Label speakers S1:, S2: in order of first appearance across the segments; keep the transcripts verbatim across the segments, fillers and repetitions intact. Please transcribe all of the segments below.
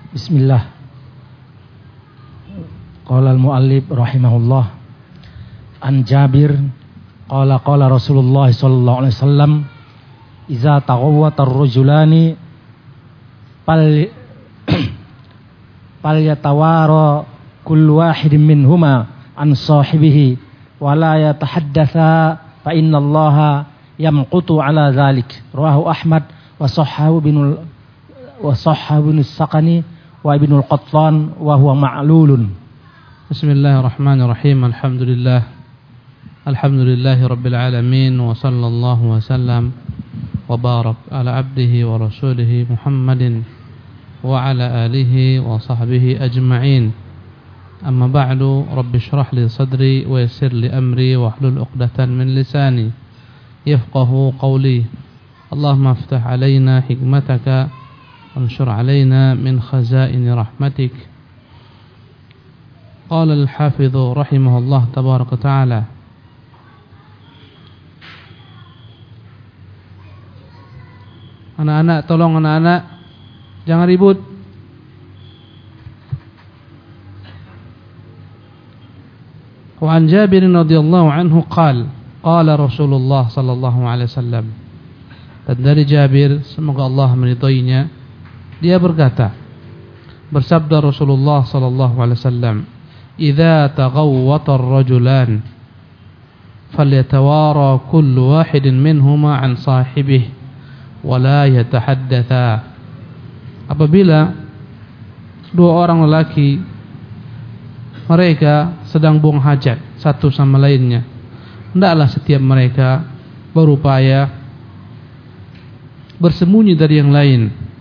S1: Bismillah. Qala al-muallif rahimahullah an Jabir qala qala Rasulullah sallallahu alaihi wasallam iza taghawwata ar-rajulani pal pal yatawara kullu wahidin minhuma an sahibihi wa la yatahaddatsa fa innallaha yamqutu ala dzalik. Rawahu Ahmad wa sahhahu binul wa sahhahu bin Saqani wa Ibnul Qattan wa huwa ma'lulun.
S2: Bismillahirrahmanirrahim. Alhamdulillah. Alhamdulillahi rabbil alamin wa sallallahu wa sallam wa barak ala abdihi wa rasulihi Muhammadin wa ala alihi wa sahbihi ajma'in. Amma ba'du, rabbi shrah li sadri wa yassir li amri wa hlul 'uqdatan min lisani yafqahu qawli. Allahumma iftah alaina hikmataka وانشر علينا من خزائن رحمتك. قال الحافظ رحمه الله تبارك وتعالى: anak-anak, tolong anak-anak jangan ribut. Wa an Jabir radhiyallahu anhu qala qala Rasulullah sallallahu alaihi wasallam. Dan dari Jabir, semoga Allah meridainya, dia berkata, bersabda Rasulullah sallallahu alaihi wasallam, "Idza taghawwata ar-rajulan falyatawara kullu wahidin minhuma an sahibihi wa la yatahaddatsa." Apabila dua orang lelaki mereka sedang buang hajat satu sama lainnya, hendaklah setiap mereka berupaya bersembunyi dari yang lain,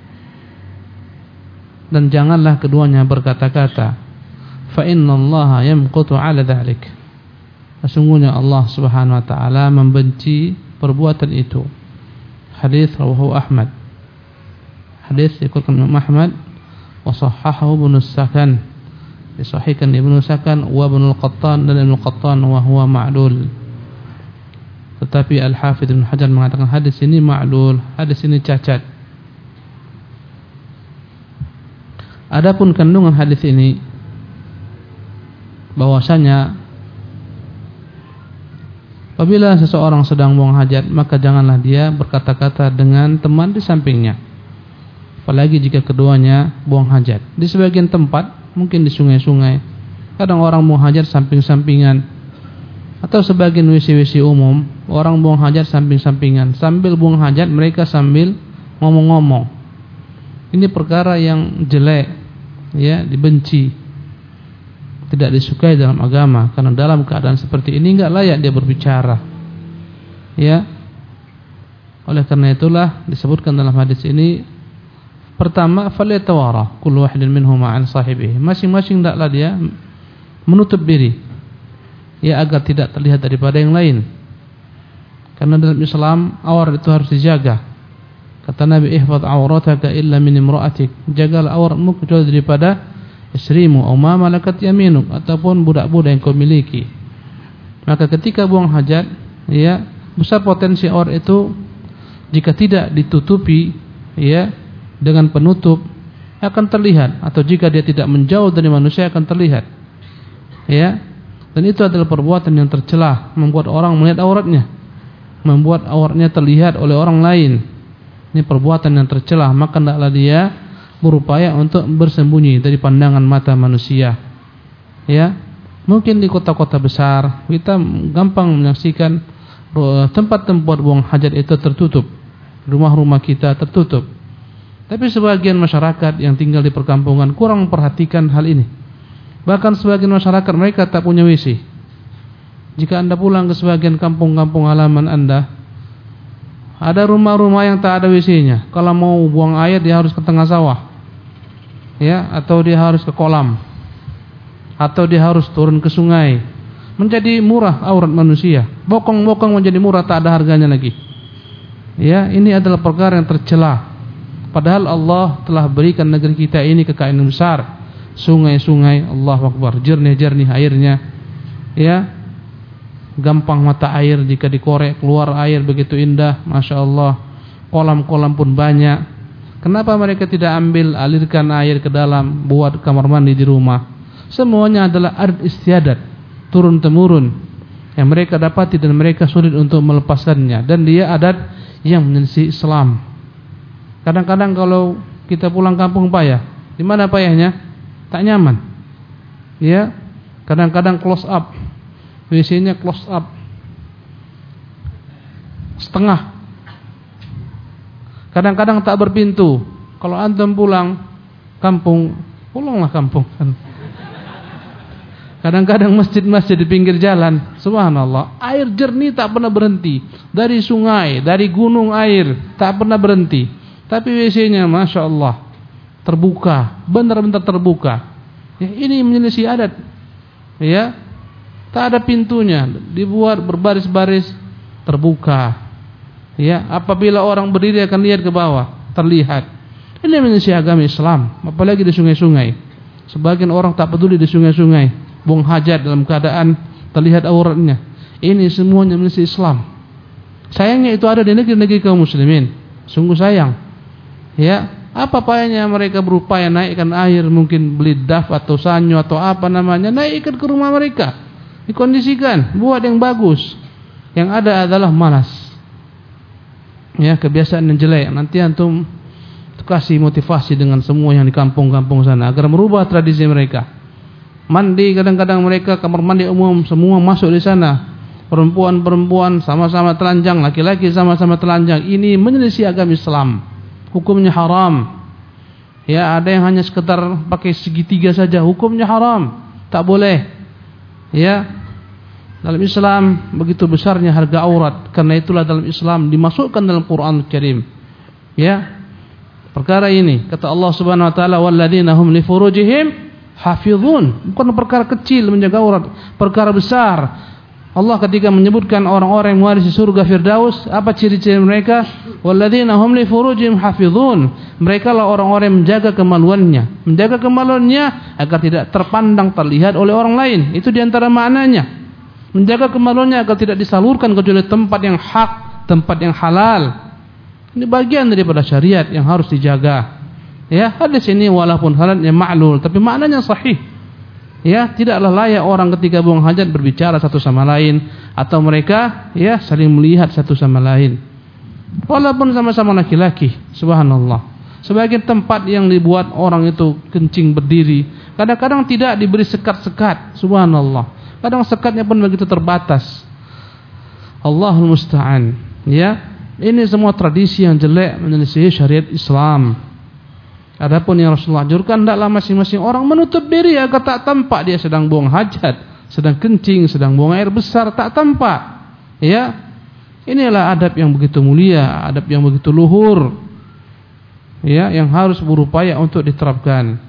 S2: dan janganlah keduanya berkata-kata. Fa innallaha yamqutu 'ala dzalik. Sesungguhnya Allah Subhanahu wa taala membenci perbuatan itu. Hadis rawahu Ahmad. Hadis dikeluarkan Imam Ahmad wa sahhahahu Ibnu Sakan. Disahihkan Ibnu Sakan wa Ibnul Qattan dan Ibnul Qattan wa huwa ma'lul. Tetapi Al-Hafidz Ibnu Hajar mengatakan hadis ini ma'lul, hadis ini cacat. Adapun kandungan hadis ini bahwasanya apabila seseorang sedang buang hajat, maka janganlah dia berkata-kata dengan teman di sampingnya, apalagi jika keduanya buang hajat. Di sebagian tempat, mungkin di sungai-sungai, kadang orang buang hajat samping-sampingan, atau sebagian W C-W C umum, orang buang hajat samping-sampingan. Sambil buang hajat mereka sambil ngomong-ngomong. Ini perkara yang jelek, ya, dibenci, tidak disukai dalam agama. Karena dalam keadaan seperti ini enggak layak dia berbicara, ya. Oleh karena itulah disebutkan dalam hadis ini, pertama, falyatawara kullu wahidin minhuma an sahibihi. Masing-masing hendaklah dia menutup diri, ya, agar tidak terlihat daripada yang lain. Karena dalam Islam aurat itu harus dijaga. Kata Nabi, ihfaz aurataka illa min imra'atik. Jagalah auratmu kecuali daripada istrimu atau ma malakat yaminuk, ataupun budak-budak yang kau miliki. Maka ketika buang hajat, ya, besar potensi aurat itu jika tidak ditutupi, ya, dengan penutup akan terlihat, atau jika dia tidak menjauh dari manusia akan terlihat. Ya. Dan itu adalah perbuatan yang tercela, membuat orang melihat auratnya, membuat auratnya terlihat oleh orang lain. Ini perbuatan yang tercela, maka hendaklah dia berupaya untuk bersembunyi dari pandangan mata manusia. Ya, mungkin di kota-kota besar kita gampang menyaksikan tempat-tempat buang hajat itu tertutup, rumah-rumah kita tertutup. Tapi sebagian masyarakat yang tinggal di perkampungan kurang memperhatikan hal ini. Bahkan sebagian masyarakat mereka tak punya W C. Jika Anda pulang ke sebagian kampung-kampung halaman Anda, ada rumah-rumah yang tak ada W C-nya. Kalau mau buang air dia harus ke tengah sawah, ya, atau dia harus ke kolam, atau dia harus turun ke sungai. Menjadi murah aurat manusia. Bokong-bokong menjadi murah, tak ada harganya lagi. Ya, ini adalah perkara yang tercela. Padahal Allah telah berikan negeri kita ini kekayaan besar. Sungai-sungai, Allahu Akbar, jernih-jernih airnya. Ya, gampang mata air, jika dikorek keluar air begitu indah, Masya Allah. Kolam-kolam pun banyak. Kenapa mereka tidak ambil alirkan air ke dalam buat kamar mandi di rumah? Semuanya adalah adat istiadat, turun temurun yang mereka dapati dan mereka sulit untuk melepaskannya, dan dia adat yang menyelisih Islam. Kadang-kadang kalau kita pulang kampung payah, di mana payahnya? Tak nyaman. Ya, kadang-kadang close up, W C-nya close up setengah. Kadang-kadang tak berpintu. Kalau antum pulang kampung, pulanglah kampung. Kadang-kadang masjid-masjid di pinggir jalan, subhanallah, air jernih tak pernah berhenti. Dari sungai, dari gunung air tak pernah berhenti. Tapi W C-nya masya Allah terbuka, benar-benar terbuka. Ya, ini menyelisih adat. Ya, tak ada pintunya, dibuat berbaris-baris terbuka. Ya, apabila orang berdiri akan lihat ke bawah, terlihat. Ini menyelisih agama Islam, apalagi di sungai-sungai. Sebagian orang tak peduli di sungai-sungai, buang hajat dalam keadaan terlihat auratnya. Ini semuanya menyelisih Islam. Sayangnya itu ada di negeri-negeri kaum muslimin. Sungguh sayang. Ya, apa payahnya mereka berupaya naikkan air, mungkin beli daf atau sanyo atau apa namanya, naikkan ke rumah mereka, dikondisikan, buat yang bagus. Yang ada adalah malas. Ya, kebiasaan yang jelek. Nanti antum kasih motivasi dengan semua yang di kampung-kampung sana agar merubah tradisi mereka. Mandi kadang-kadang mereka kamar mandi umum semua masuk di sana. Perempuan-perempuan sama-sama telanjang, laki-laki sama-sama telanjang. Ini menyelisih agama Islam. Hukumnya haram. Ya, ada yang hanya sekedar pakai segitiga saja, hukumnya haram. Tak boleh. Ya. Dalam Islam begitu besarnya harga aurat, karena itulah dalam Islam dimasukkan dalam Quran Karim. Ya. Perkara ini kata Allah Subhanahu wa taala, walladzina hum li furujihim hafizun. Bukan perkara kecil menjaga aurat, perkara besar. Allah ketika menyebutkan orang-orang yang mewarisi surga Firdaus, apa ciri-ciri mereka? Walladzina hum li furujihim hafizun. Mereka lah orang-orang yang menjaga kemaluannya, menjaga kemaluannya agar tidak terpandang, terlihat oleh orang lain. Itu diantara maknanya. Menjaga kemaluannya agar tidak disalurkan kecuali tempat yang hak, tempat yang halal. Ini bagian daripada syariat yang harus dijaga. Ya, hadis ini walaupun halatnya ma'lul, tapi maknanya sahih. Ya, tidaklah layak orang ketika buang hajat berbicara satu sama lain atau mereka ya saling melihat satu sama lain. Walaupun sama-sama laki-laki, subhanallah. Sebagian tempat yang dibuat orang itu kencing berdiri, kadang-kadang tidak diberi sekat-sekat, subhanallah. Kadang sekatnya pun begitu terbatas. Allahul musta'an. Ya, ini semua tradisi yang jelek menyelisih syariat Islam. Adapun yang Rasulullah anjurkan, hendaklah masing-masing orang menutup diri agar tak tampak dia sedang buang hajat, sedang kencing, sedang buang air besar, tak tampak. Ya, inilah adab yang begitu mulia, adab yang begitu luhur. Ya, yang harus berupaya untuk diterapkan.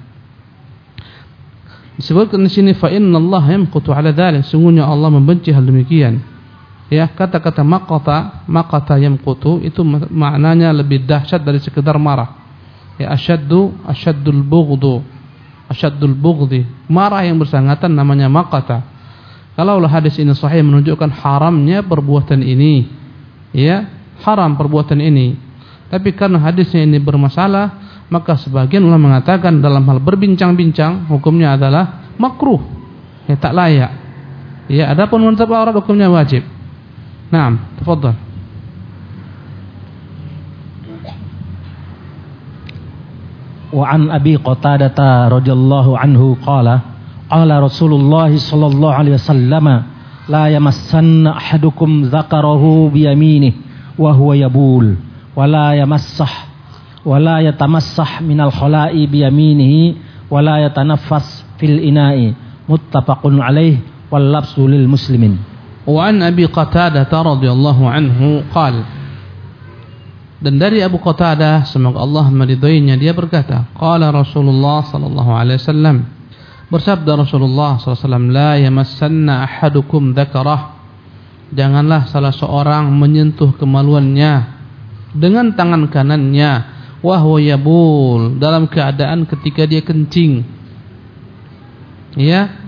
S2: Disebutkan di sini fa innallaha yamqutu ala dzalik, sungguhnya Allah membenci hal demikian. Ya, kata-kata maqata, maqata yamqutu itu maknanya lebih dahsyat dari sekedar marah. Ya, asyaddu asyaddul bughdu, asyaddul bughdi, marah yang bersangatan namanya maqata. Kalaulah hadis ini sahih menunjukkan haramnya perbuatan ini, ya, haram perbuatan ini. Tapi karena hadisnya ini bermasalah, maka sebagian ulama mengatakan dalam hal berbincang-bincang hukumnya adalah makruh, ya, tak layak. Ya, adapun menutup aurat hukumnya wajib. Naam, tafadhal.
S1: Wa an Abi Qatadah radhiyallahu anhu qala qala Rasulullah sallallahu alaihi wasallam la yamassanna ahadukum dzakarahu bi yaminihi wa huwa yabul wa la yamassah wala yatamassah minal khala'i biyaminihi wala yatanaffas fil ina'i, muttafaqun alaih wal labsu lil muslimin.
S2: Wa an Abi Qatadah radhiyallahu anhu qala, dan dari Abu Qatadah semoga Allah meridhoinya, dia berkata, qala Rasulullah sallallahu alaihi wasallam, bersabda Rasulullah sallallahu alaihi wasallam, la yamassanna ahadukum dzakarah, janganlah salah seorang menyentuh kemaluannya dengan tangan kanannya, wahwa yabul, dalam keadaan ketika dia kencing. Ya.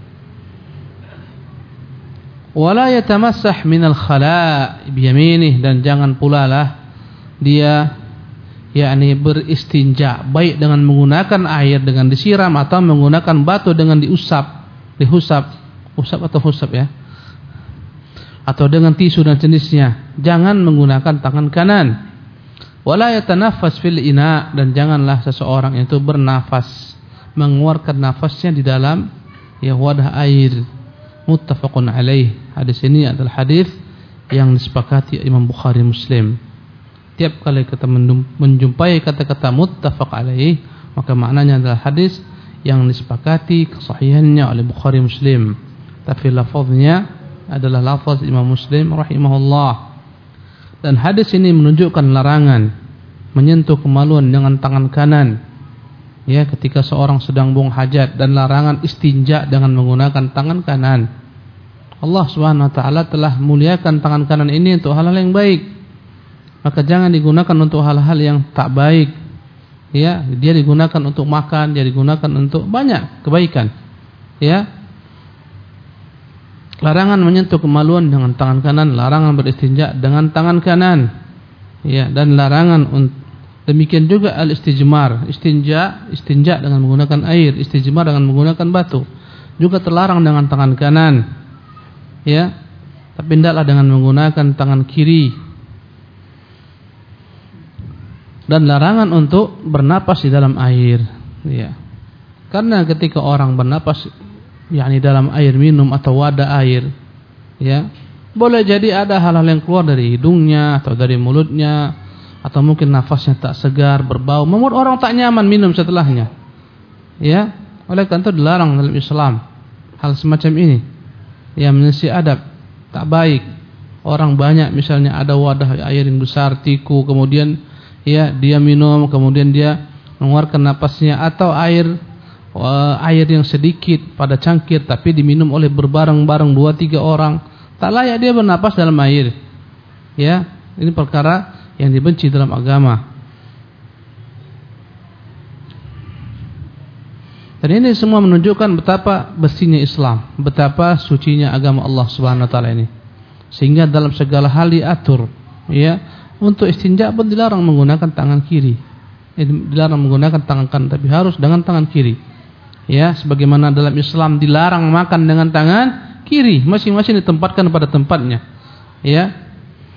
S2: Wala yatamassah minal khala' biyaminih, dan jangan pula lah dia yakni beristinja, baik dengan menggunakan air dengan disiram atau menggunakan batu dengan diusap, dihusap, usap atau husap ya, atau dengan tisu dan jenisnya, jangan menggunakan tangan kanan. Wala yatanaffas fil ina, dan janganlah seseorang itu bernafas, mengeluarkan nafasnya di dalam ya wadah air. Muttafaqun alaih. Hadis ini adalah hadis yang disepakati Imam Bukhari Muslim. Tiap kali kita menjumpai kata-kata muttafaq alaih, maka maknanya adalah hadis yang disepakati kesahihannya oleh Bukhari Muslim. Tapi lafaznya adalah lafaz Imam Muslim rahimahullah. Dan hadis ini menunjukkan larangan menyentuh kemaluan dengan tangan kanan ya ketika seorang sedang buang hajat, dan larangan istinja dengan menggunakan tangan kanan. Allah Subhanahu wa taala telah muliakan tangan kanan ini untuk hal-hal yang baik. Maka jangan digunakan untuk hal-hal yang tak baik. Ya, dia digunakan untuk makan, dia digunakan untuk banyak kebaikan. Ya. Larangan menyentuh kemaluan dengan tangan kanan, larangan beristinja dengan tangan kanan. Ya, dan larangan untuk demikian juga al-istijmar, istinja, istinja dengan menggunakan air, istijmar dengan menggunakan batu. Juga terlarang dengan tangan kanan. Ya, tapi hendaklah dengan menggunakan tangan kiri. Dan larangan untuk bernapas di dalam air. Ya, karena ketika orang bernapas, yakni dalam air minum atau wadah air, ya, boleh jadi ada hal-hal yang keluar dari hidungnya atau dari mulutnya, atau mungkin nafasnya tak segar, berbau, membuat orang tak nyaman minum setelahnya. Ya, oleh karena itu dilarang dalam Islam hal semacam ini. Yang menyelisihi adab, tak baik. Orang banyak misalnya ada wadah air yang besar, tiku, kemudian ya dia minum, kemudian dia mengeluarkan napasnya, atau air uh, air yang sedikit pada cangkir tapi diminum oleh berbareng-bareng dua tiga orang, tak layak dia bernapas dalam air. Ya, ini perkara yang dibenci dalam agama. Dan ini semua menunjukkan betapa bersihnya Islam, betapa sucinya agama Allah Subhanahu wa taala ini. Sehingga dalam segala hal diatur, ya, untuk istinja pun dilarang menggunakan tangan kiri. Dilarang menggunakan tangan kanan, tapi harus dengan tangan kiri. Ya, sebagaimana dalam Islam dilarang makan dengan tangan kiri, masing-masing ditempatkan pada tempatnya. Ya.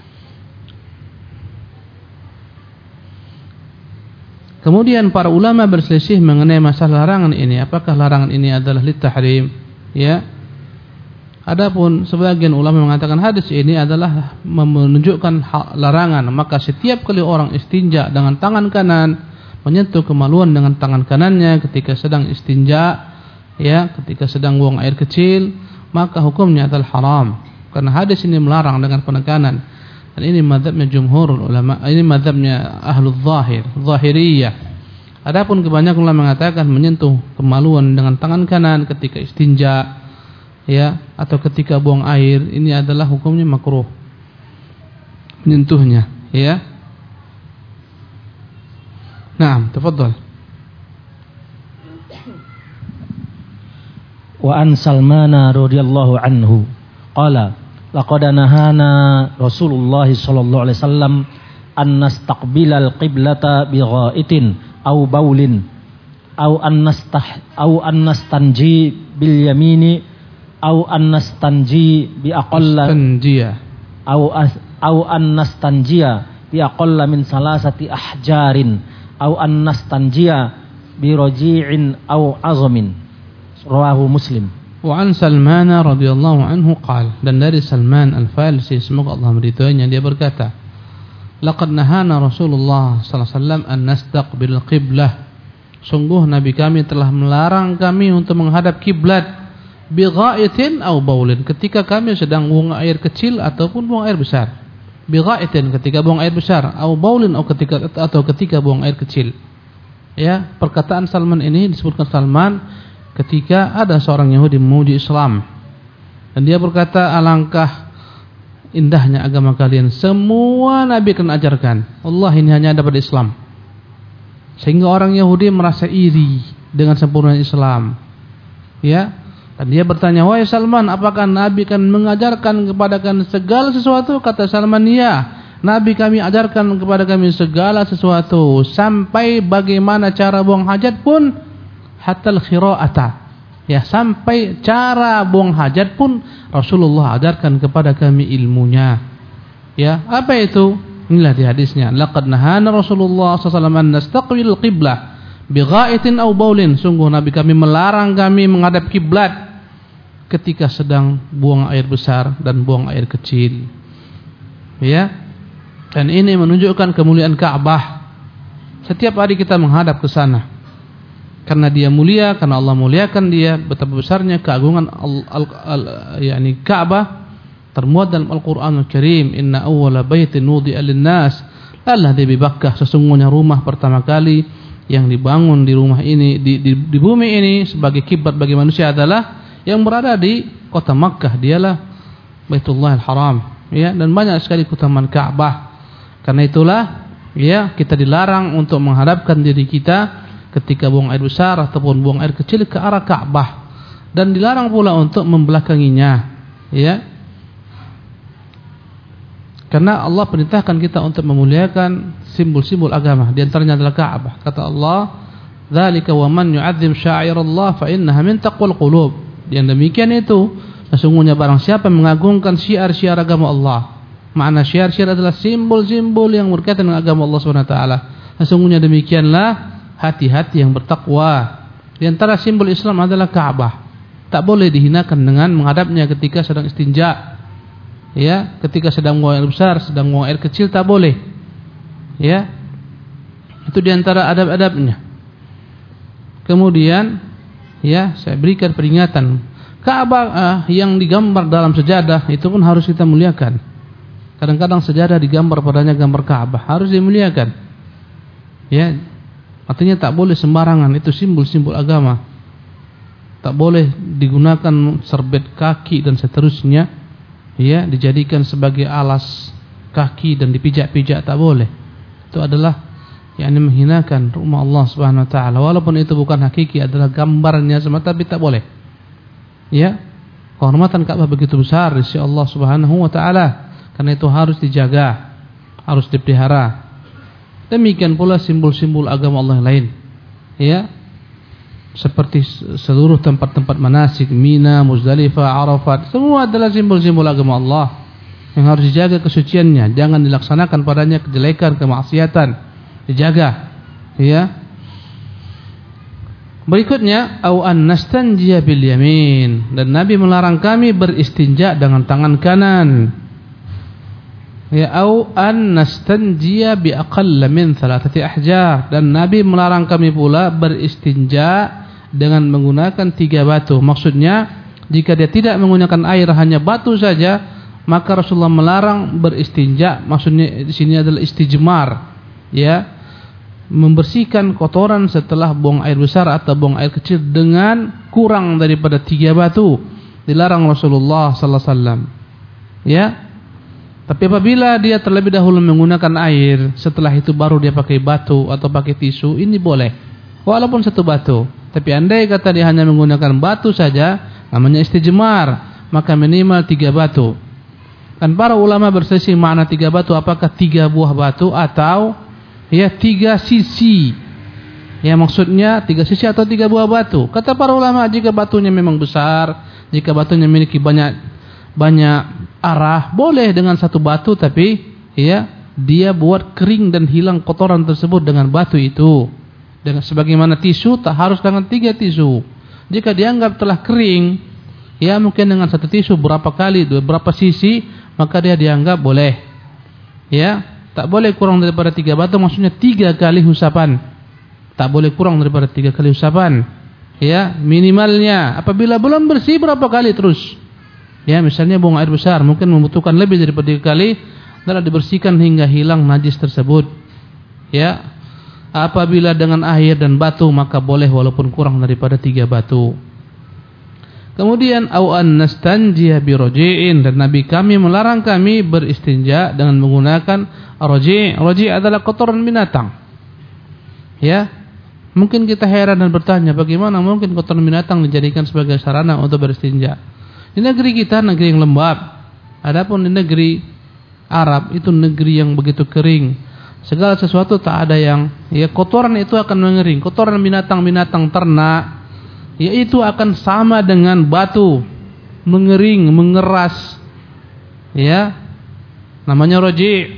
S2: Kemudian para ulama berselisih mengenai masalah larangan ini. Apakah larangan ini adalah litahrim? Ya. Adapun sebagian ulama mengatakan hadis ini adalah menunjukkan larangan. Maka setiap kali orang istinja dengan tangan kanan, menyentuh kemaluan dengan tangan kanannya ketika sedang istinja, ya, ketika sedang buang air kecil, maka hukumnya adalah haram. Karena hadis ini melarang dengan penekanan. Dan ini mazhabnya jumhur ulama, ini mazhabnya ahlul zahir, zahiriyah. Adapun kebanyakan ulama mengatakan menyentuh kemaluan dengan tangan kanan ketika istinja, ya, atau ketika buang air, ini adalah hukumnya makruh menyentuhnya, ya. Naam, tafadhal.
S1: Wa an Salman radhiyallahu anhu qala laqad nahana Rasulullah sallallahu alaihi wasallam an nastaqbilal qiblata bi ghaitin aw baulin aw an nastah aw an nastanji bil yamini aw an nastanji bi aqalla
S2: tanjiya
S1: aw aw an nastanjiya bi aqalla min salasati ahjarin aw an nastanjiya bi raji'in aw azamin. Rawahu Muslim.
S2: Wa an Salman radhiyallahu anhu qala, dan dari Salman Al-Farisi semoga Allah meridhoinya, dia berkata, laqad nahana Rasulullah sallallahu alaihi wasallam an nastaqbil qiblah, sungguh Nabi kami telah melarang kami untuk menghadap kiblat, bi ghaitin aw baulin, ketika kami sedang buang air kecil ataupun buang air besar. Bi ghaitin ketika buang air besar, aw baulin atau ketika atau ketika buang air kecil. Ya, perkataan Salman ini disebutkan Salman ketika ada seorang Yahudi memuji Islam, dan dia berkata, alangkah indahnya agama kalian, semua Nabi akan ajarkan, Allah ini hanya ada pada Islam. Sehingga orang Yahudi merasa iri dengan sempurna Islam, ya. Dan dia bertanya, wahai Salman, apakah Nabi akan mengajarkan kepadakan segala sesuatu? Kata Salman, ya, Nabi kami ajarkan kepada kami segala sesuatu, sampai bagaimana cara buang hajat pun, hatal khira'ata. Ya, sampai cara buang hajat pun Rasulullah ajarkan kepada kami ilmunya. Ya, apa itu? Inilah di hadisnya. Laqad nahana Rasulullah sallallahu alaihi wasallam an nastaqbil qiblah bighaitin aw baulin. Sungguh Nabi kami melarang kami menghadap kiblat ketika sedang buang air besar dan buang air kecil. Ya. Dan ini menunjukkan kemuliaan Ka'bah. Setiap hari kita menghadap ke sana. Karena dia mulia, karena Allah muliakan dia, betapa besarnya keagungan al, al, al, yakni Ka'bah termuat dalam Al-Qur'anul Karim. Inna awwala baitin wudi'a lin-nas alladzi bi Bakkah. Sesungguhnya rumah pertama kali yang dibangun di rumah ini di, di, di bumi ini sebagai kiblat bagi manusia adalah yang berada di kota Makkah, dialah Baitullahil Haram. Ya, dan banyak sekali keutamaan Ka'bah. Karena itulah ya kita dilarang untuk menghadapkan diri kita ketika buang air besar ataupun buang air kecil ke arah Ka'bah, dan dilarang pula untuk membelakanginya, ya. Karena Allah perintahkan kita untuk memuliakan simbol-simbol agama, di antaranya adalah Ka'bah. Kata Allah, "Dzalika wa man yu'azzim sya'airallah fa innaha min taqwal qulub." Yang demikian itu sesungguhnya barang siapa mengagungkan syiar-syiar agama Allah. Makna syiar-syiar adalah simbol-simbol yang berkaitan dengan agama Allah Subhanahu wa taala. Sesungguhnya demikianlah hati-hati yang bertakwa. Di antara simbol Islam adalah Ka'bah. Tak boleh dihinakan dengan menghadapnya ketika sedang istinja. Ya, ketika sedang buang air besar, sedang buang air kecil tak boleh. Ya. Itu di antara adab-adabnya. Kemudian ya, saya berikan peringatan. Ka'bah uh, yang digambar dalam sejadah itu pun harus kita muliakan. Kadang-kadang sejadah digambar padanya gambar Ka'bah, harus dimuliakan. Ya, artinya tak boleh sembarangan, itu simbol-simbol agama. Tak boleh digunakan serbet kaki dan seterusnya, ya, dijadikan sebagai alas kaki dan dipijak-pijak, tak boleh. Itu adalah yakni menghinakan rumah Allah Subhanahu wa taala. Walaupun itu bukan hakiki, adalah gambarnya semata, tapi tak boleh. Ya, kehormatan Ka'bah begitu besar di sisi Allah Subhanahu wa taala. Karena itu harus dijaga, harus dipelihara. Demikian pula simbol-simbol agama Allah yang lain. Ya. Seperti seluruh tempat-tempat manasik, Mina, Muzdalifah, Arafat, semua adalah simbol-simbol agama Allah yang harus dijaga kesuciannya, jangan dilaksanakan padanya kejelekan, kemaksiatan. Dijaga. Ya. Berikutnya, au an nastanjiya bil yamin, dan Nabi melarang kami beristinja dengan tangan kanan. Ya, au an nastanjiya bi aqall min thalathati ahjar, dan Nabi melarang kami pula beristinja dengan menggunakan tiga batu. Maksudnya jika dia tidak menggunakan air, hanya batu saja, maka Rasulullah melarang beristinja. Maksudnya di sini adalah istijmar, ya, membersihkan kotoran setelah buang air besar atau buang air kecil dengan kurang daripada tiga batu. Dilarang Rasulullah sallallahu alaihi wasallam. Ya. Tapi apabila dia terlebih dahulu menggunakan air, setelah itu baru dia pakai batu atau pakai tisu, ini boleh. Walaupun satu batu. Tapi andai kata dia hanya menggunakan batu saja, namanya istijmar, maka minimal tiga batu. Dan para ulama berselisih makna tiga batu, apakah tiga buah batu atau ya tiga sisi. Ya, maksudnya tiga sisi atau tiga buah batu. Kata para ulama, jika batunya memang besar, jika batunya memiliki banyak banyak arah, boleh dengan satu batu, tapi ya dia buat kering dan hilang kotoran tersebut dengan batu itu. Dengan sebagaimana tisu tak harus dengan tiga tisu. Jika dianggap telah kering, ya mungkin dengan satu tisu berapa kali, berapa sisi, maka dia dianggap boleh. Ya, tak boleh kurang daripada tiga batu, maksudnya tiga kali usapan. Tak boleh kurang daripada tiga kali usapan. Ya, minimalnya. Apabila belum bersih berapa kali terus. Ya, misalnya buang air besar mungkin membutuhkan lebih daripada tiga kali, adalah dibersihkan hingga hilang najis tersebut. Ya, apabila dengan air dan batu maka boleh walaupun kurang daripada tiga batu. Kemudian au an nastanjiya bi raji'in, dan Nabi kami melarang kami beristinja dengan menggunakan raji'. Raji' adalah kotoran binatang. Ya, mungkin kita heran dan bertanya, bagaimana mungkin kotoran binatang dijadikan sebagai sarana untuk beristinja? Di negeri kita negeri yang lembab. Adapun di negeri Arab itu negeri yang begitu kering. Segala sesuatu tak ada yang ya kotoran itu akan mengering. Kotoran binatang-binatang ternak ya itu akan sama dengan batu, mengering, mengeras. Ya. Namanya roji'.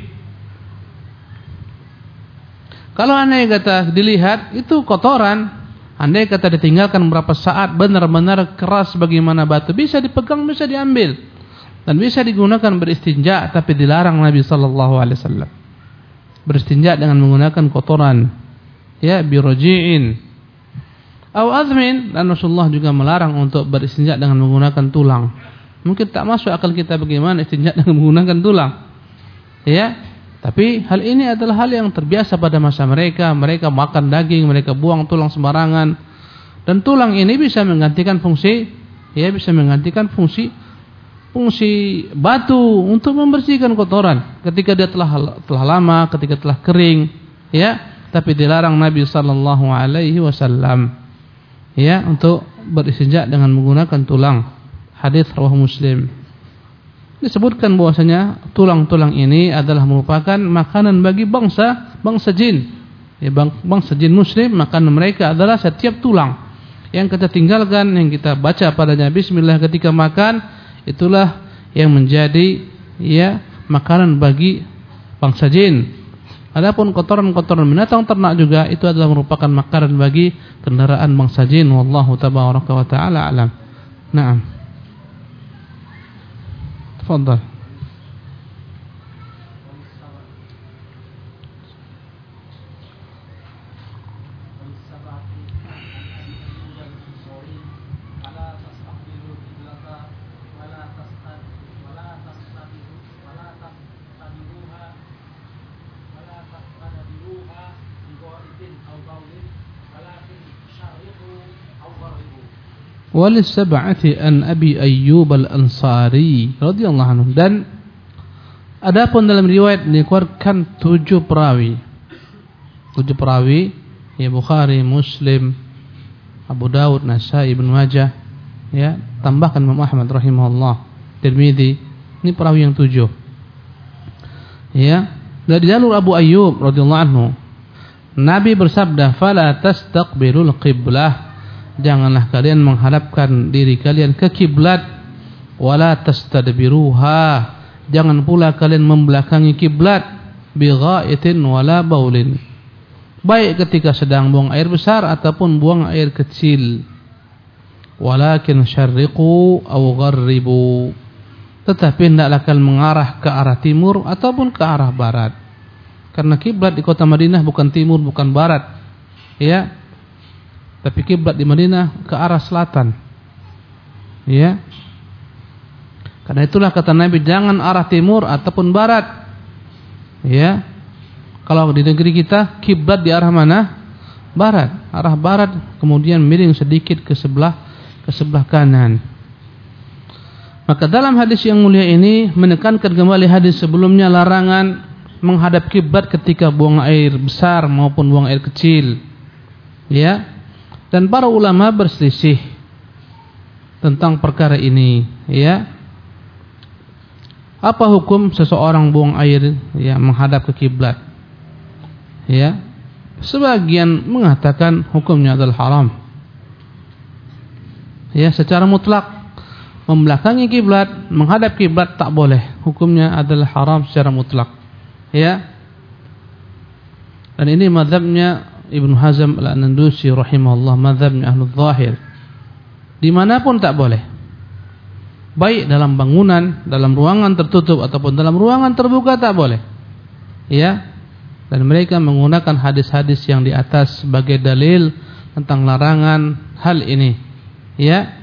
S2: Kalau andai kata dilihat itu kotoran, andai kata ditinggalkan berapa saat benar-benar keras bagaimana batu, bisa dipegang, bisa diambil dan bisa digunakan beristinja, tapi dilarang Nabi sallallahu alaihi wasallam beristinja dengan menggunakan kotoran ya biroji'in aw azmin, dan Rasulullah juga melarang untuk beristinja dengan menggunakan tulang. Mungkin tak masuk akal kita bagaimana istinja dengan menggunakan tulang ya. Tapi hal ini adalah hal yang terbiasa pada masa mereka. Mereka makan daging, mereka buang tulang sembarangan. Dan tulang ini bisa menggantikan fungsi, ya bisa menggantikan fungsi fungsi batu untuk membersihkan kotoran ketika dia telah telah lama, ketika telah kering, ya. Tapi dilarang Nabi sallallahu alaihi wasallam, ya, untuk beristinja dengan menggunakan tulang. Hadis riwayat Muslim. Disebutkan bahwasanya tulang-tulang ini adalah merupakan makanan bagi bangsa bangsa jin. Ya, bangsa jin muslim, makanan mereka adalah setiap tulang yang kita tinggalkan, yang kita baca padanya bismillah ketika makan, itulah yang menjadi ya makanan bagi bangsa jin. Adapun kotoran-kotoran binatang ternak juga itu adalah merupakan makanan bagi kendaraan bangsa jin. Wallahu tabaraka wa taala alam. Naam. تفضل. Walis-sab'ati an Abi Ayyub al-Ansari radhiyallahu anhu. Dan adapun dalam riwayat dikeluarkan tujuh perawi. Tujuh perawi, ya Bukhari, Muslim, Abu Dawud, Nasai, Ibnu Majah, ya, tambahkan Imam Ahmad rahimahullah, Tirmidzi. Ini perawi yang tujuh. Ya, dari jalur Abu Ayyub radhiyallahu anhu, Nabi bersabda, "Fala tastaqbilul qiblah." Janganlah kalian menghadapkan diri kalian ke kiblat, wala tastadbiruha, jangan pula kalian membelakangi kiblat, bi ghaitin wala baulin, baik ketika sedang buang air besar ataupun buang air kecil. Walakin syarriqu aw gharribu, tetapi hendaklah kalian mengarah ke arah timur ataupun ke arah barat. Karena kiblat di kota Madinah bukan timur, bukan barat, ya. Tapi kiblat di Madinah ke arah selatan. Ya. Karena itulah kata Nabi, jangan arah timur ataupun barat. Ya. Kalau di negeri kita kiblat di arah mana? Barat. Arah barat, kemudian miring sedikit ke sebelah ke sebelah kanan. Maka dalam hadis yang mulia ini menekankan kembali hadis sebelumnya, larangan menghadap kiblat ketika buang air besar maupun buang air kecil. Ya. Dan para ulama berselisih tentang perkara ini, ya. Apa hukum seseorang buang air ya menghadap ke kiblat? Ya. Sebagian mengatakan hukumnya adalah haram. Ya, secara mutlak membelakangi kiblat, menghadap kiblat tak boleh. Hukumnya adalah haram secara mutlak. Ya. Dan ini mazhabnya Ibnu Hazm al-Andalusi rahimahullah, mazhabnya Ahlul Zahir. Dimanapun tak boleh. Baik dalam bangunan, dalam ruangan tertutup ataupun dalam ruangan terbuka tak boleh. Ya. Dan mereka menggunakan hadis-hadis yang di atas sebagai dalil tentang larangan hal ini. Ya.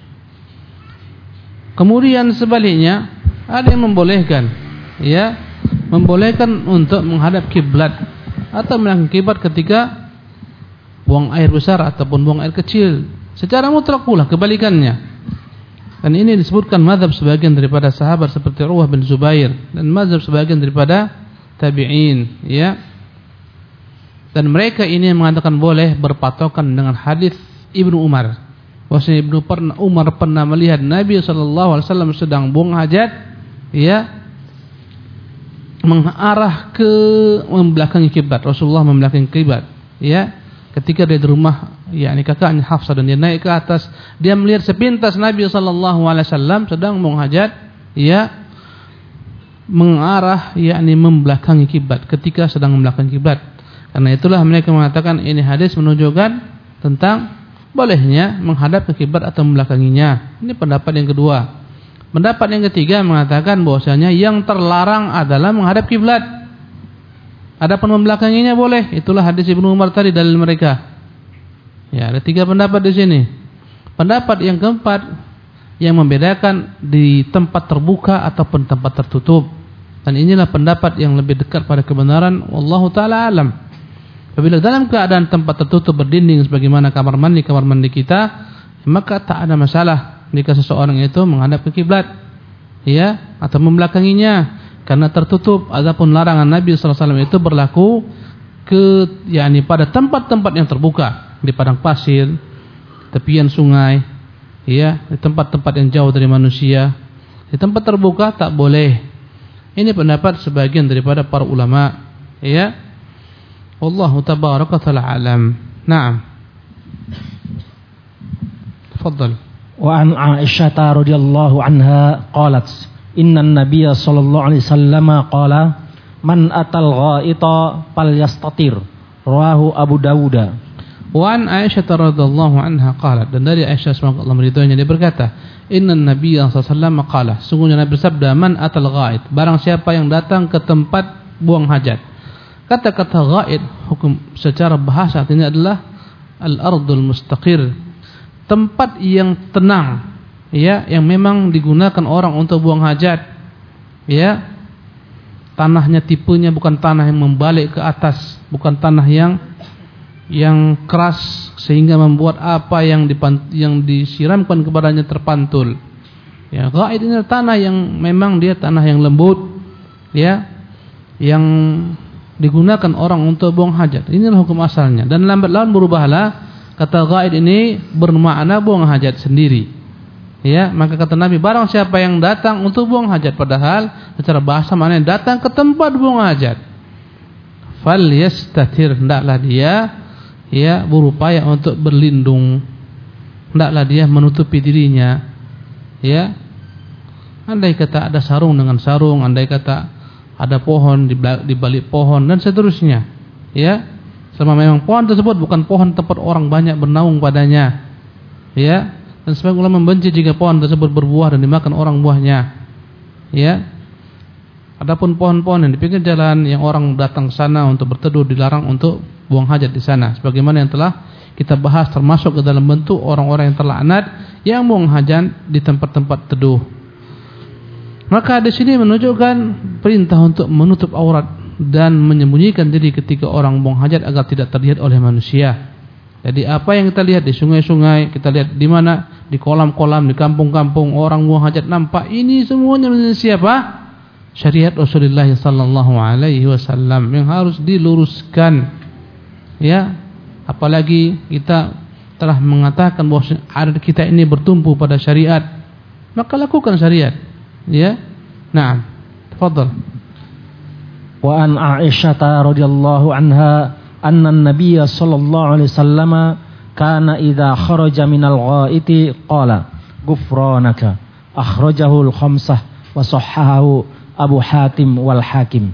S2: Kemudian sebaliknya ada yang membolehkan, ya, membolehkan untuk menghadap kiblat atau menghadap kiblat ketika buang air besar ataupun buang air kecil. Secara mutlak pula kebalikannya. Dan ini disebutkan mazhab sebagian daripada sahabat seperti Urwah bin Zubair dan mazhab sebagian daripada tabi'in, ya. Dan mereka ini mengatakan boleh berpatokan dengan hadis Ibnu Umar. Bahwasanya Ibnu Umar pernah melihat Nabi sallallahu alaihi wasallam sedang buang hajat, ya. mengarah ke membelakangi kiblat. Rasulullah membelakangi kiblat, ya. Ketika dia di rumah, yakni kakaknya Hafsah, dan dia naik ke atas, dia melihat sepintas Nabi sallallahu alaihi wasallam sedang menghajat, ya, mengarah, yakni membelakangi kiblat ketika sedang membelakangi kiblat. Karena itulah mereka mengatakan ini hadis menunjukkan tentang bolehnya menghadap ke kiblat atau membelakanginya. Ini pendapat yang kedua. Pendapat yang ketiga mengatakan bahwasanya yang terlarang adalah menghadap kiblat. Adapun membelakanginya boleh. Itulah hadis Ibnu Umar tadi dalil mereka. Ya, ada tiga pendapat di sini. Pendapat yang keempat yang membedakan di tempat terbuka ataupun tempat tertutup. Dan inilah pendapat yang lebih dekat pada kebenaran. Wallahu taala alam. Apabila dalam keadaan tempat tertutup berdinding sebagaimana kamar mandi kamar mandi kita, maka tak ada masalah jika seseorang itu menghadap ke kiblat, ya, atau membelakanginya karena tertutup. Adapun larangan Nabi sallallahu alaihi wasallam itu berlaku ke, yakni pada tempat-tempat yang terbuka, di padang pasir, tepian sungai, ya, di tempat-tempat yang jauh dari manusia. Di tempat terbuka tak boleh. Ini pendapat sebagian daripada para ulama, ya. Wallahu tabaraka taala alam. Naam. Tafadhal.
S1: Wa an Aisyah radhiyallahu anha qalat inna an-nabiy sallallahu alaihi wasallam qala man atal ghaita falyastatir rawahu Abu Dawud.
S2: Wa an Aisyah radhiyallahu anha qalat, dan dari Aisyah semoga Allah meridhoinya, dia berkata inna an-nabiy sallallahu alaihi wasallam qala, sungguhnya Nabi bersabda, man atal ghait, barang siapa yang datang ke tempat buang hajat. Kata-kata ghait hukum secara bahasa artinya adalah al-ardul mustaqir, tempat yang tenang, ya, yang memang digunakan orang untuk buang hajat, ya. Tanahnya tipenya bukan tanah yang membalik ke atas, bukan tanah yang yang keras sehingga membuat apa yang dipant, yang disiramkan kepadanya terpantul. Ya, ghaid ini tanah yang memang dia tanah yang lembut, ya, yang digunakan orang untuk buang hajat. Inilah hukum asalnya. Dan lambat laun berubahlah. Kata ghaid ini bermakna buang hajat sendiri. Ya, maka kata Nabi, barang siapa yang datang untuk buang hajat, padahal secara bahasa maknanya datang ke tempat buang hajat, fal yastatir, hendaklah dia, ya, berupaya untuk berlindung. Hendaklah dia menutupi dirinya. Ya. Andai kata ada sarung dengan sarung, andai kata ada pohon di balik pohon dan seterusnya. Ya. Selama memang pohon tersebut bukan pohon tempat orang banyak bernaung padanya, ya, dan sebagian ulama membenci jika pohon tersebut berbuah dan dimakan orang buahnya, ya. Adapun pohon-pohon yang di pinggir jalan yang orang datang ke sana untuk berteduh dilarang untuk buang hajat di sana, sebagaimana yang telah kita bahas, termasuk ke dalam bentuk orang-orang yang terlaknat yang buang hajat di tempat-tempat teduh. Maka di sini menunjukkan perintah untuk menutup aurat dan menyembunyikan diri ketika orang buang hajat agar tidak terlihat oleh manusia. Jadi apa yang kita lihat di sungai-sungai, kita lihat di mana, di kolam-kolam, di kampung-kampung orang buang hajat nampak, ini semuanya menjadi siapa? Syariat Rasulullah sallallahu alaihi wasallam yang harus diluruskan. Ya, apalagi kita telah mengatakan bahwa adat kita ini bertumpu pada syariat, maka lakukan syariat. Ya. Naam. Tafadhal.
S1: Wa an Aisyah radhiyallahu anha anna an-nabiy sallallahu alaihi wasallam kana idza kharaja minal ghaiti qala ghufranaka, akhrajahu al-khamsah wa sahhahu Abu Hatim wal Hakim.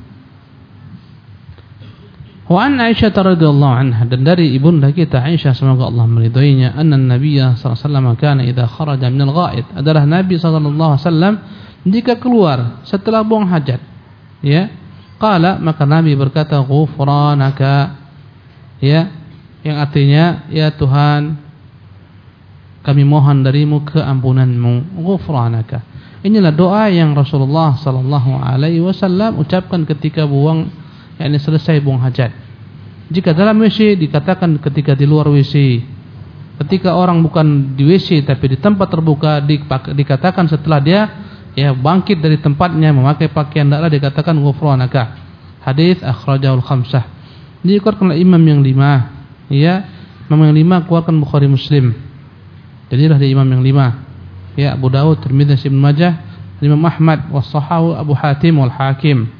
S2: Wa an Aisyah radhiyallahu anha, dan dari ibunda kita Aisyah semoga Allah meridhoinya, anna an-nabiy sallallahu alaihi wasallam kana idza kharaja minal ghait, adalah Nabi sallallahu alaihi wasallam jika keluar setelah buang hajat, ya, qala, maka Nabi berkata ghufranaka, ya, yang artinya ya Tuhan, kami mohon darimu keampunanmu, ghufranaka. Inilah doa yang Rasulullah sallallahu alaihi wasallam ucapkan ketika buang, yakni selesai buang hajat. Jika dalam W C dikatakan ketika di luar W C. Ketika orang bukan di W C tapi di tempat terbuka dikatakan setelah dia, ya, bangkit dari tempatnya memakai pakaian, hendaklah dikatakan ghufranaka. Hadis akhrajahul khamsah, dikeluarkan oleh imam yang lima, ya, imam yang lima keluarkan Bukhari Muslim. Jadilah dia imam yang lima, ya, Abu Dawud, Tirmidzi, Ibnu Majah, Imam Ahmad, wa sahahu Abu Hatim wal Hakim.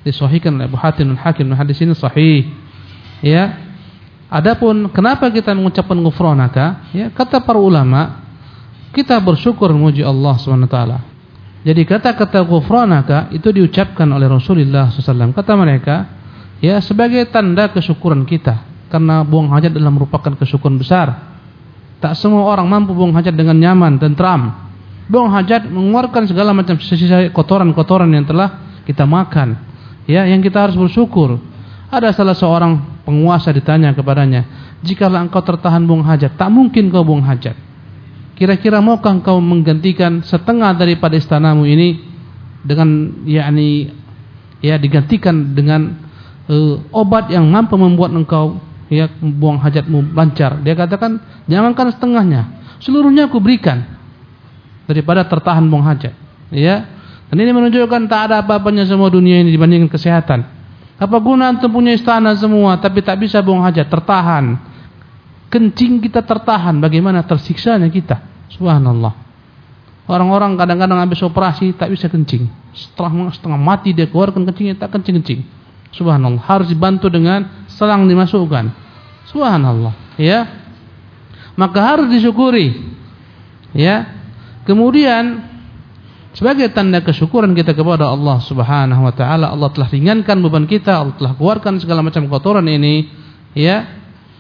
S2: disahihkan oleh Abu Hatim al-Hakim, hadis ini sahih. Ya. Adapun kenapa kita mengucapkan ghufranaka? Ya, kata para ulama, kita bersyukur memuji Allah Subhanahu wa taala. Jadi kata-kata ghufranaka itu diucapkan oleh Rasulullah sallallahu alaihi wasallam. Kata mereka, ya sebagai tanda kesyukuran kita, karena buang hajat adalah merupakan kesyukuran besar. Tak semua orang mampu buang hajat dengan nyaman, tentram. Buang hajat mengeluarkan segala macam sisa kotoran-kotoran yang telah kita makan. Ya, yang kita harus bersyukur. Ada salah seorang penguasa ditanya kepadanya, "Jikalau engkau tertahan buang hajat, tak mungkin kau buang hajat. Kira-kira maukah engkau menggantikan setengah daripada istanamu ini dengan yakni ya digantikan dengan uh, obat yang mampu membuat engkau ya buang hajatmu lancar?" Dia katakan, "Jangankan setengahnya, seluruhnya aku berikan daripada tertahan buang hajat." Ya. Dan ini menunjukkan tak ada apa-apanya semua dunia ini dibandingkan kesehatan. Apa guna antum punya istana semua tapi tak bisa buang hajat, tertahan. Kencing kita tertahan, bagaimana tersiksanya kita? Subhanallah. Orang-orang kadang-kadang habis operasi tak bisa kencing. Setelah setengah mati dia keluarkan kencingnya, tak kencing-kencing. Subhanallah, harus dibantu dengan selang dimasukkan. Subhanallah, ya. Maka harus disyukuri. Ya. Kemudian sebagai tanda kesyukuran kita kepada Allah Subhanahu wa taala, Allah telah ringankan beban kita, Allah telah keluarkan segala macam kotoran ini, ya.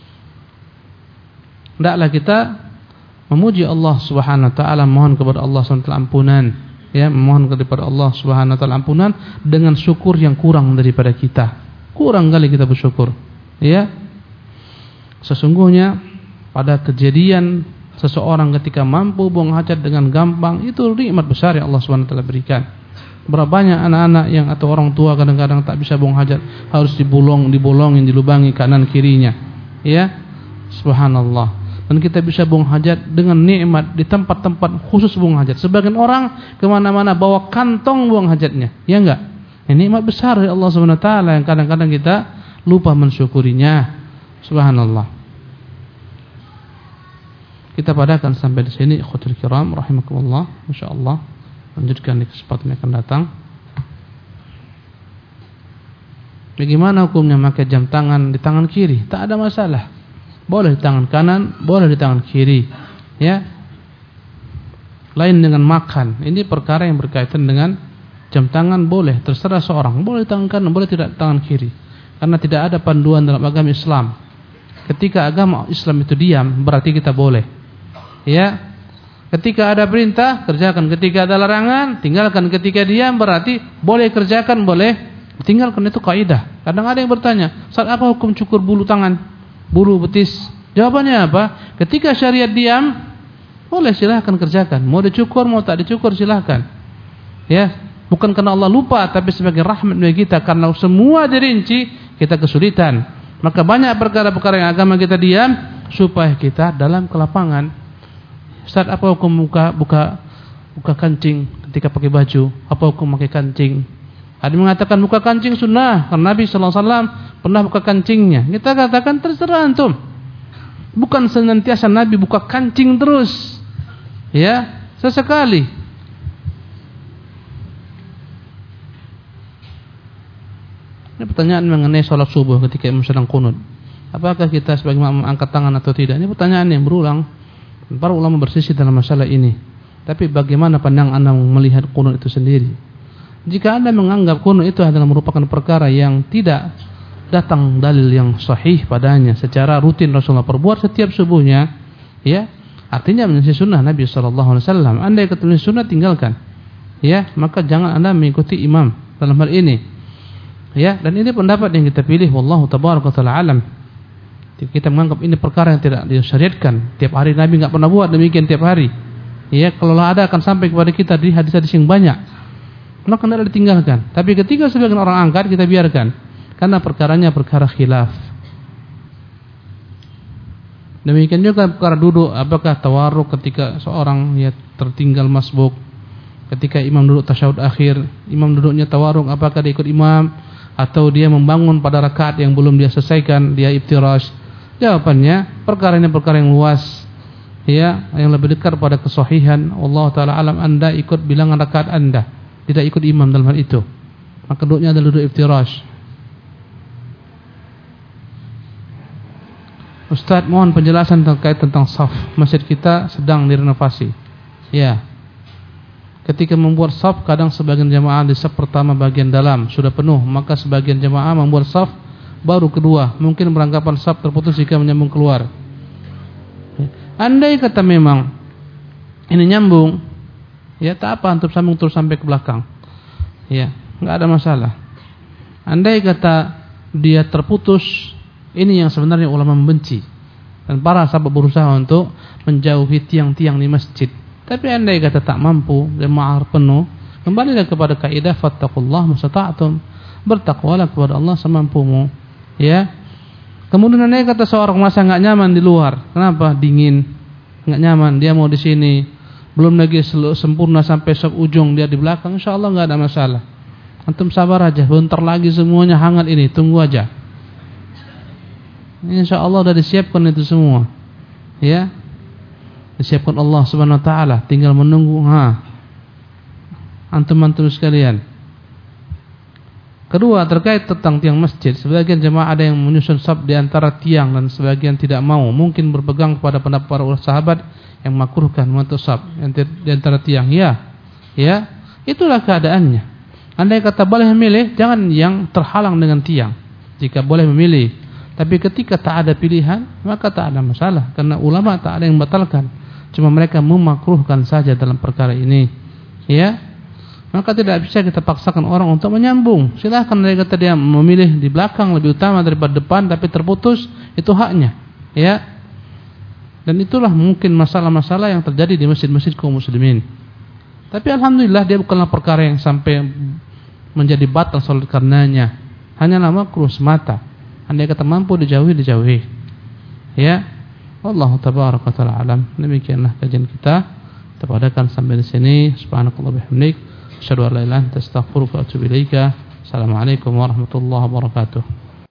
S2: Hendaklah kita memuji Allah Subhanahu wa taala, mohon kepada Allah Subhanahu wa taala ampunan, ya, mohon kepada Allah Subhanahu wa taala ampunan dengan syukur yang kurang daripada kita. Kurang kali kita bersyukur, ya. Sesungguhnya pada kejadian seseorang ketika mampu buang hajat dengan gampang, itu nikmat besar yang Allah Subhanahu wa taala berikan. Berapa banyak anak-anak yang atau orang tua kadang-kadang tak bisa buang hajat, harus dibolong, dibolongin, dilubangi kanan kirinya. Ya. Subhanallah. Dan kita bisa buang hajat dengan nikmat di tempat-tempat khusus buang hajat. Sebagian orang kemana-mana bawa kantong buang hajatnya. Ya enggak? Ini nikmat besar dari Allah Subhanahu wa taala yang kadang-kadang kita lupa mensyukurinya. Subhanallah. Kita padakan sampai di sini, ikhwatul kiram rahimakumullah, insyaallah lanjutkan di kesempatan yang akan datang. Bagaimana hukumnya memakai jam tangan di tangan kiri? Tak ada masalah. Boleh di tangan kanan, boleh di tangan kiri. Ya. Lain dengan makan. Ini perkara yang berkaitan dengan jam tangan boleh, terserah seorang. Boleh di tangan kanan, boleh tidak di tangan kiri. Karena tidak ada panduan dalam agama Islam. Ketika agama Islam itu diam, berarti kita boleh. Ya, ketika ada perintah kerjakan, ketika ada larangan tinggalkan, ketika diam berarti boleh kerjakan, boleh tinggalkan, itu kaidah. Kadang ada yang bertanya, "Saat apa hukum cukur bulu tangan, bulu betis?" Jawabannya apa? Ketika syariat diam, boleh silahkan kerjakan. Mau dicukur mau tak dicukur silahkan. Ya, bukan karena Allah lupa, tapi sebagai rahmat bagi kita, karena semua dirinci kita kesulitan. Maka banyak perkara-perkara yang agama kita diam supaya kita dalam kelapangan. Ustaz, apa hukum buka buka buka kancing ketika pakai baju? Apa hukum pakai kancing? Ada yang mengatakan buka kancing sunnah, karena Nabi sallallahu alaihi wasallam pernah buka kancingnya. Kita katakan terserah antum. Bukan senantiasa Nabi buka kancing terus. Ya, sesekali. Ini pertanyaan mengenai salat subuh ketika imam sedang qunut. Apakah kita sebagai imam angkat tangan atau tidak? Ini pertanyaan yang berulang. Para ulama bersisi dalam masalah ini. Tapi bagaimana pandang Anda melihat qunut itu sendiri? Jika Anda menganggap qunut itu adalah merupakan perkara yang tidak datang dalil yang sahih padanya, secara rutin Rasulullah perbuat setiap subuhnya, ya, artinya menjadi sunnah Nabi sallallahu alaihi wasallam. Anda yang ketemu sunnah tinggalkan, ya, maka jangan Anda mengikuti imam dalam hal ini, ya. Dan ini pendapat yang kita pilih, wallahu tabaraka taala alam. Kita menganggap ini perkara yang tidak disyariatkan. Tiap hari Nabi enggak pernah buat demikian tiap hari. Ya, kalau ada akan sampai kepada kita di hadis-hadis yang banyak. Maka tidak ditinggalkan. Tapi ketika sebagian orang angkat, kita biarkan. Karena perkaranya perkara khilaf. Demikian juga perkara duduk, apakah tawarruk ketika seorang ya tertinggal masbuk. Ketika imam duduk tasyahud akhir, imam duduknya tawarruk, apakah dia ikut imam atau dia membangun pada rakaat yang belum dia selesaikan, dia iftirash. Jawabannya, perkara ini perkara yang luas, ya, yang lebih dekat pada kesahihan. Allah taala alam, Anda ikut bilangan rakaat Anda, tidak ikut imam dalam hal itu. Maka duduknya adalah duduk iftirash. Ustaz, mohon penjelasan terkait tentang saf. Masjid kita sedang direnovasi. Ya. Ketika membuat saf, kadang sebagian jamaah di saf pertama bagian dalam sudah penuh, maka sebagian jamaah membuat saf baru kedua. Mungkin beranggapan saf terputus jika menyambung keluar. Andai kata memang ini nyambung, ya tak apa antum sambung terus sampai ke belakang. Ya, enggak ada masalah. Andai kata dia terputus, ini yang sebenarnya ulama membenci. Dan para sahabat berusaha untuk menjauhi tiang-tiang di masjid. Tapi andai kata tak mampu, jemaah penuh, kembalilah kepada kaidah fattaqullah masata'tum. Bertakwalah kepada Allah semampumu. Ya. Kemudian andai kata seorang masa enggak nyaman di luar. Kenapa? Dingin. Enggak nyaman, dia mau di sini. Belum lagi sempurna sampai sop ujung dia di belakang, insyaallah enggak ada masalah. Antum sabar aja, bentar lagi semuanya hangat ini, tunggu aja. InsyaAllah sudah disiapkan itu semua. Ya. Disiapkan Allah Subhanahu wa taala, tinggal menunggu. Ha. Antum-antum sekalian. Kedua, terkait tentang tiang masjid, sebagian jemaah ada yang menyusun saf di antara tiang dan sebagian tidak mau, mungkin berpegang kepada pendapat para sahabat yang makruhkan membentuk saf di antara tiang. Ya. Ya. Itulah keadaannya. Andai kata boleh memilih, jangan yang terhalang dengan tiang. Jika boleh memilih, tapi ketika tak ada pilihan, maka tak ada masalah. Karena ulama tak ada yang membatalkan. Cuma mereka memakruhkan saja dalam perkara ini. Ya. Maka tidak bisa kita paksakan orang untuk menyambung. Silahkan mereka kata dia memilih di belakang lebih utama daripada depan, tapi terputus, itu haknya. Ya. Dan itulah mungkin masalah-masalah yang terjadi di masjid-masjid kaum muslimin. Tapi alhamdulillah dia bukanlah perkara yang sampai menjadi batal salat karenanya. Hanyalah makruh semata. Andai kata mampu dijauhi, dijauhi. Ya. Allah tabaraka taala alam. Demikianlah kajian kita. Kita padakan sampai di sini. Subhanakallah bihamdik. Asyhadu an la ilaha illa anta astaghfiruka wa atubu ilaika. Assalamualaikum warahmatullahi wabarakatuh.